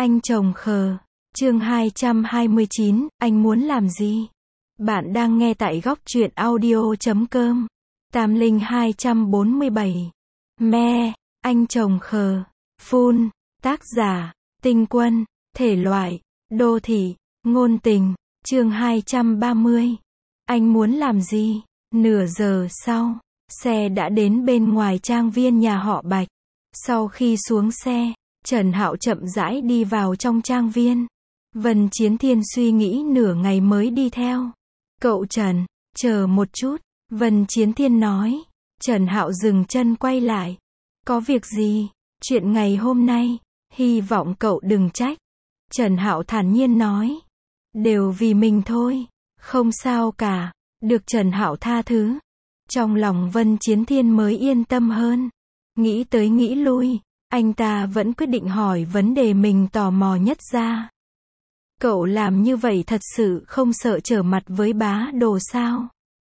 Anh chồng khờ. Chương 229, anh muốn làm gì? Bạn đang nghe tại góc truyện audio.com. Tam Linh 247. Me, anh chồng khờ. Phun. Tác giả, Tinh Quân. Thể loại, đô thị, ngôn tình. Chương 230. Anh muốn làm gì? Nửa giờ sau, xe đã đến bên ngoài trang viên nhà họ Bạch. Sau khi xuống xe, Trần Hạo chậm rãi đi vào trong trang viên. Vân Chiến Thiên suy nghĩ nửa ngày mới đi theo. Cậu Trần, chờ một chút, Vân Chiến Thiên nói. Trần Hạo dừng chân quay lại. Có việc gì? Chuyện ngày hôm nay, hy vọng cậu đừng trách. Trần Hạo thản nhiên nói. Đều vì mình thôi, không sao cả. Được Trần Hạo tha thứ. Trong lòng Vân Chiến Thiên mới yên tâm hơn. Nghĩ tới nghĩ lui, anh ta vẫn quyết định hỏi vấn đề mình tò mò nhất ra. Cậu làm như vậy thật sự không sợ trở mặt với bá đồ sao?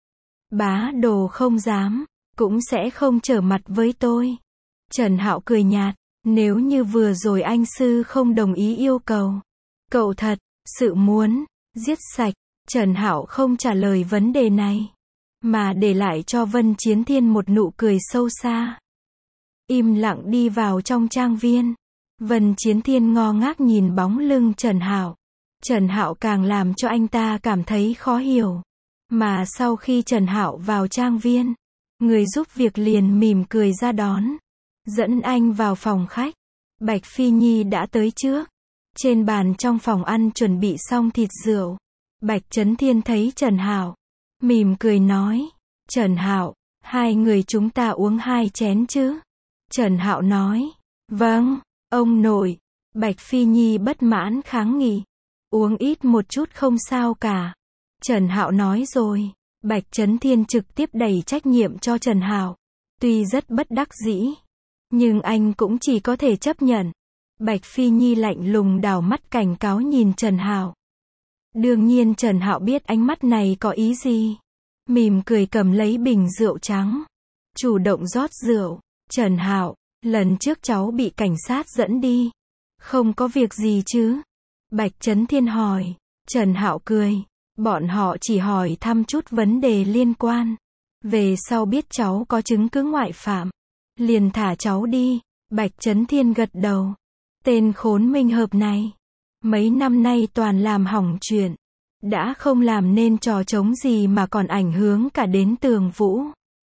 Bá đồ không dám, cũng sẽ không trở mặt với tôi. Trần Hạo cười nhạt, nếu như vừa rồi anh sư không đồng ý yêu cầu. Cậu thật sự muốn giết sạch. Trần Hạo không trả lời vấn đề này, mà để lại cho Vân Chiến Thiên một nụ cười sâu xa. Im lặng đi vào trong trang viên. Vân Chiến Thiên ngơ ngác nhìn bóng lưng Trần Hạo. Trần Hạo càng làm cho anh ta cảm thấy khó hiểu. Mà sau khi Trần Hạo vào trang viên, người giúp việc liền mỉm cười ra đón, dẫn anh vào phòng khách. Bạch Phi Nhi đã tới trước. Trên bàn trong phòng ăn chuẩn bị xong thịt rượu. Bạch Chấn Thiên thấy Trần Hạo, mỉm cười nói, Trần Hạo, hai người chúng ta uống 2 chén chứ? Trần Hạo nói, vâng, ông nội. Bạch Phi Nhi bất mãn kháng nghị, uống ít một chút không sao cả. Trần Hạo nói rồi. Bạch Chấn Thiên trực tiếp đẩy trách nhiệm cho Trần Hạo. Tuy rất bất đắc dĩ, nhưng anh cũng chỉ có thể chấp nhận. Bạch Phi Nhi lạnh lùng đảo mắt cảnh cáo nhìn Trần Hạo. Đương nhiên Trần Hạo biết ánh mắt này có ý gì. Mỉm cười cầm lấy bình rượu trắng, chủ động rót rượu. Trần Hạo, lần trước cháu bị cảnh sát dẫn đi, không có việc gì chứ? Bạch Chấn Thiên hỏi. Trần Hạo cười, bọn họ chỉ hỏi thăm chút vấn đề liên quan. Về sau biết cháu có chứng cứ ngoại phạm, liền thả cháu đi. Bạch Chấn Thiên gật đầu. Tên khốn Minh Hợp này, mấy năm nay toàn làm hỏng chuyện. Đã không làm nên trò trống gì mà còn ảnh hưởng cả đến Tường Vũ.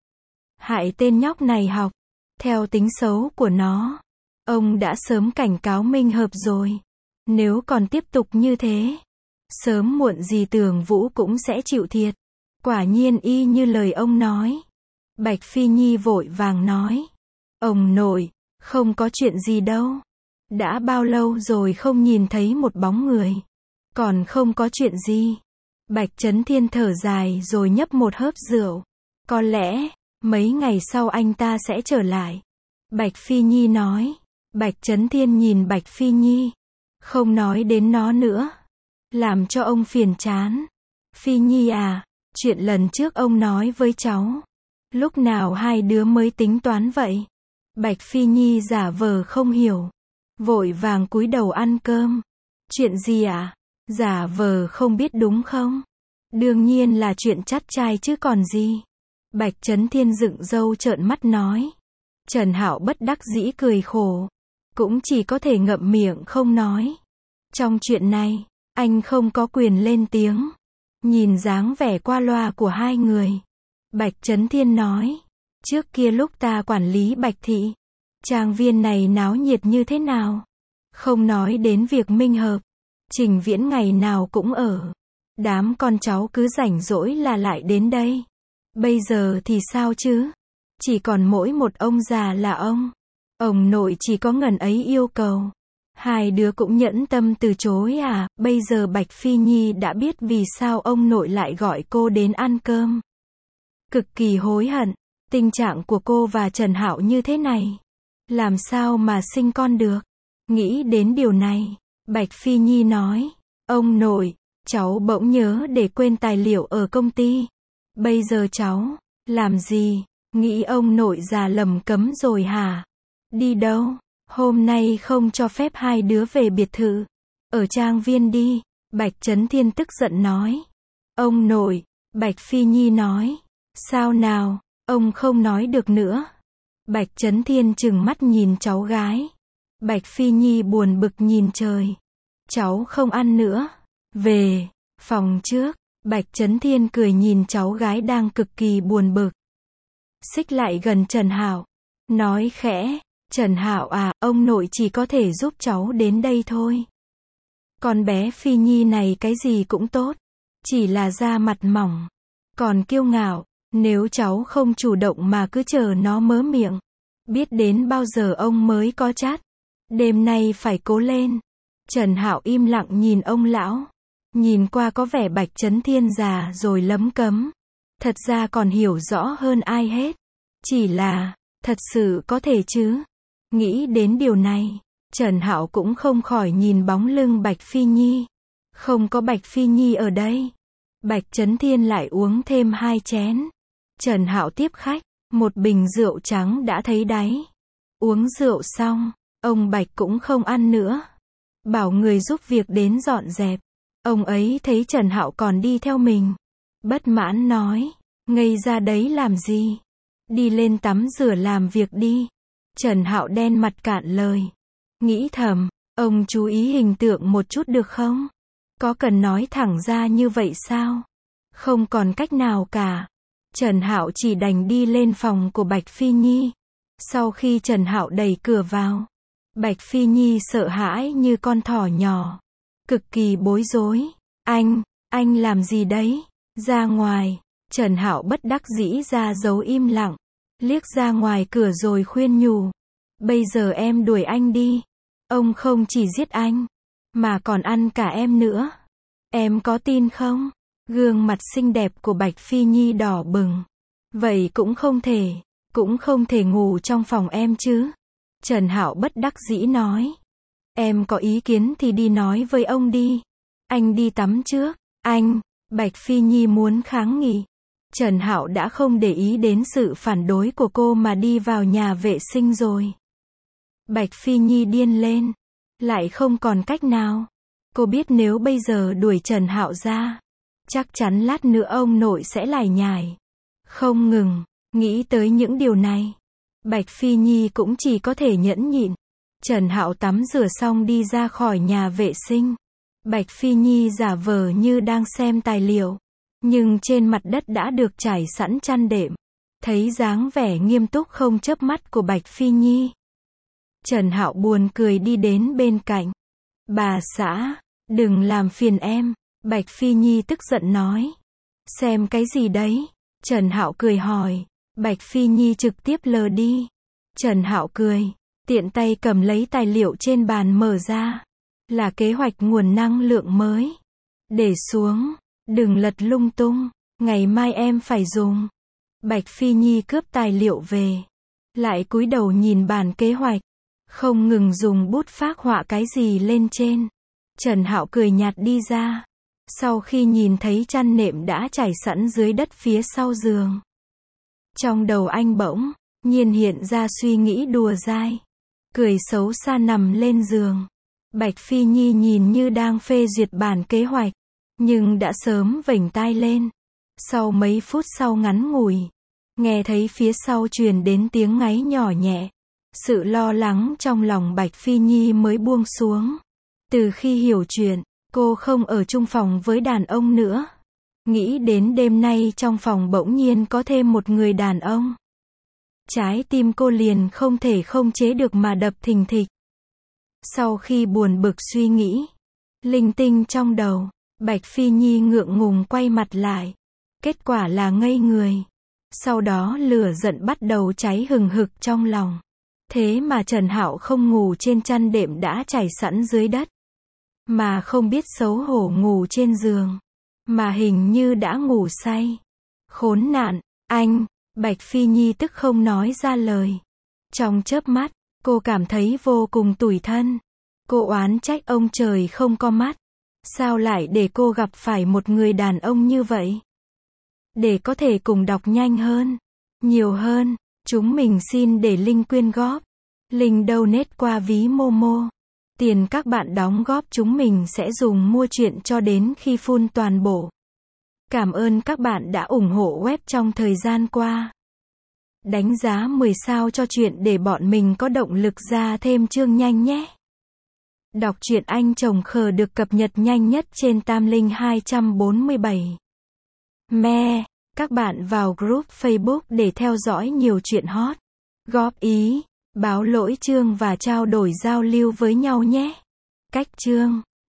Hại tên nhóc này học. Theo tính xấu của nó, ông đã sớm cảnh cáo Minh Hợp rồi. Nếu còn tiếp tục như thế, sớm muộn gì Tường Vũ cũng sẽ chịu thiệt. Quả nhiên y như lời ông nói. Bạch Phi Nhi vội vàng nói. Ông nội, không có chuyện gì đâu. Đã bao lâu rồi không nhìn thấy một bóng người. Còn không có chuyện gì. Bạch Chấn Thiên thở dài rồi nhấp một hớp rượu. Có lẽ, mấy ngày sau anh ta sẽ trở lại. Bạch Phi Nhi nói. Bạch Chấn Thiên nhìn Bạch Phi Nhi, không nói đến nó nữa, làm cho ông phiền chán. Phi Nhi à, chuyện lần trước ông nói với cháu, lúc nào hai đứa mới tính toán vậy? Bạch Phi Nhi giả vờ không hiểu, vội vàng cúi đầu ăn cơm. Chuyện gì ạ? Giả vờ không biết đúng không? Đương nhiên là chuyện chắt trai chứ còn gì. Bạch Chấn Thiên dựng râu trợn mắt nói. Trần Hạo bất đắc dĩ cười khổ, cũng chỉ có thể ngậm miệng không nói. Trong chuyện này, anh không có quyền lên tiếng. Nhìn dáng vẻ qua loa của hai người, Bạch Chấn Thiên nói. Trước kia lúc ta quản lý Bạch Thị, trang viên này náo nhiệt như thế nào? Không nói đến việc Minh Hợp, Trình Viễn ngày nào cũng ở. Đám con cháu cứ rảnh rỗi là lại đến đây. Bây giờ thì sao chứ? Chỉ còn mỗi một ông già là ông nội chỉ có ngần ấy yêu cầu. Hai đứa cũng nhẫn tâm từ chối à? Bây giờ Bạch Phi Nhi đã biết vì sao ông nội lại gọi cô đến ăn cơm. Cực kỳ hối hận. Tình trạng của cô và Trần Hạo như thế này, làm sao mà sinh con được? Nghĩ đến điều này, Bạch Phi Nhi nói. Ông nội, cháu bỗng nhớ để quên tài liệu ở công ty. Bây giờ cháu làm gì? Nghĩ ông nội già lầm cấm rồi hả? Đi đâu? Hôm nay không cho phép hai đứa về biệt thự. Ở trang viên đi. Bạch Chấn Thiên tức giận nói. Ông nội. Bạch Phi Nhi nói. Sao nào, ông không nói được nữa. Bạch Chấn Thiên trừng mắt nhìn cháu gái. Bạch Phi Nhi buồn bực nhìn trời. Cháu không ăn nữa. Về phòng trước. Bạch Chấn Thiên cười nhìn cháu gái đang cực kỳ buồn bực. Xích lại gần Trần Hạo. Nói khẽ. Trần Hạo à, ông nội chỉ có thể giúp cháu đến đây thôi. Con bé Phi Nhi này cái gì cũng tốt. Chỉ là da mặt mỏng. Còn kiêu ngạo. Nếu cháu không chủ động mà cứ chờ nó mớ miệng. Biết đến bao giờ ông mới có chát. Đêm nay phải cố lên. Trần Hạo im lặng nhìn ông lão. Nhìn qua có vẻ Bạch Chấn Thiên già rồi lấm cấm. Thật ra còn hiểu rõ hơn ai hết. Chỉ là, thật sự có thể chứ. Nghĩ đến điều này, Trần Hạo cũng không khỏi nhìn bóng lưng Bạch Phi Nhi. Không có Bạch Phi Nhi ở đây. Bạch Chấn Thiên lại uống thêm 2 chén. Trần Hạo tiếp khách, một bình rượu trắng đã thấy đáy. Uống rượu xong, ông Bạch cũng không ăn nữa. Bảo người giúp việc đến dọn dẹp. Ông ấy thấy Trần Hạo còn đi theo mình. Bất mãn nói, ngây ra đấy làm gì? Đi lên tắm rửa làm việc đi. Trần Hạo đen mặt cạn lời. Nghĩ thầm, ông chú ý hình tượng một chút được không? Có cần nói thẳng ra như vậy sao? Không còn cách nào cả. Trần Hạo chỉ đành đi lên phòng của Bạch Phi Nhi. Sau khi Trần Hạo đẩy cửa vào, Bạch Phi Nhi sợ hãi như con thỏ nhỏ. Cực kỳ bối rối. Anh làm gì đấy? Ra ngoài. Trần Hạo bất đắc dĩ ra dấu im lặng. Liếc ra ngoài cửa rồi khuyên nhủ. Bây giờ em đuổi anh đi. Ông không chỉ giết anh, mà còn ăn cả em nữa. Em có tin không? Gương mặt xinh đẹp của Bạch Phi Nhi đỏ bừng. Vậy cũng không thể ngủ trong phòng em chứ. Trần Hạo bất đắc dĩ nói. Em có ý kiến thì đi nói với ông đi. Anh đi tắm trước. Bạch Phi Nhi muốn kháng nghị. Trần Hạo đã không để ý đến sự phản đối của cô mà đi vào nhà vệ sinh rồi. Bạch Phi Nhi điên lên. Lại không còn cách nào. Cô biết nếu bây giờ đuổi Trần Hạo ra, chắc chắn lát nữa ông nội sẽ lải nhải. Không ngừng, nghĩ tới những điều này. Bạch Phi Nhi cũng chỉ có thể nhẫn nhịn. Trần Hạo tắm rửa xong đi ra khỏi nhà vệ sinh. Bạch Phi Nhi giả vờ như đang xem tài liệu. Nhưng trên mặt đất đã được trải sẵn chăn đệm. Thấy dáng vẻ nghiêm túc không chớp mắt của Bạch Phi Nhi. Trần Hạo buồn cười đi đến bên cạnh. Bà xã, đừng làm phiền em. Bạch Phi Nhi tức giận nói. Xem cái gì đấy? Trần Hạo cười hỏi. Bạch Phi Nhi trực tiếp lờ đi. Trần Hạo cười. Tiện tay cầm lấy tài liệu trên bàn mở ra. Là kế hoạch nguồn năng lượng mới. Để xuống. Đừng lật lung tung. Ngày mai em phải dùng. Bạch Phi Nhi cướp tài liệu về. Lại cúi đầu nhìn bản kế hoạch. Không ngừng dùng bút phác họa cái gì lên trên. Trần Hạo cười nhạt đi ra. Sau khi nhìn thấy chăn nệm đã trải sẵn dưới đất phía sau giường. Trong đầu anh bỗng nhiên hiện ra suy nghĩ đùa dai. Cười xấu xa nằm lên giường. Bạch Phi Nhi nhìn như đang phê duyệt bản kế hoạch. Nhưng đã sớm vểnh tai lên. Sau mấy phút sau ngắn ngủi. Nghe thấy phía sau truyền đến tiếng ngáy nhỏ nhẹ. Sự lo lắng trong lòng Bạch Phi Nhi mới buông xuống. Từ khi hiểu chuyện, cô không ở chung phòng với đàn ông nữa. Nghĩ đến đêm nay trong phòng bỗng nhiên có thêm một người đàn ông. Trái tim cô liền không thể không chế được mà đập thình thịch. Sau khi buồn bực suy nghĩ, linh tinh trong đầu, Bạch Phi Nhi ngượng ngùng quay mặt lại. Kết quả là ngây người. Sau đó lửa giận bắt đầu cháy hừng hực trong lòng. Thế mà Trần Hạo không ngủ trên chăn đệm đã trải sẵn dưới đất. Mà không biết xấu hổ ngủ trên giường. Mà hình như đã ngủ say. Khốn nạn, Bạch Phi Nhi tức không nói ra lời. Trong chớp mắt, cô cảm thấy vô cùng tủi thân. Cô oán trách ông trời không có mắt. Sao lại để cô gặp phải một người đàn ông như vậy? Để có thể cùng đọc nhanh hơn, nhiều hơn, chúng mình xin để link quyên góp. Link donate qua ví Momo. Tiền các bạn đóng góp chúng mình sẽ dùng mua truyện cho đến khi full toàn bộ. Cảm ơn các bạn đã ủng hộ web trong thời gian qua. Đánh giá 10 sao cho truyện để bọn mình có động lực ra thêm chương nhanh nhé. Đọc truyện Anh Chồng Khờ được cập nhật nhanh nhất trên Tamlink 247. Me, các bạn vào group Facebook để theo dõi nhiều chuyện hot, góp ý, báo lỗi chương và trao đổi giao lưu với nhau nhé. Cách chương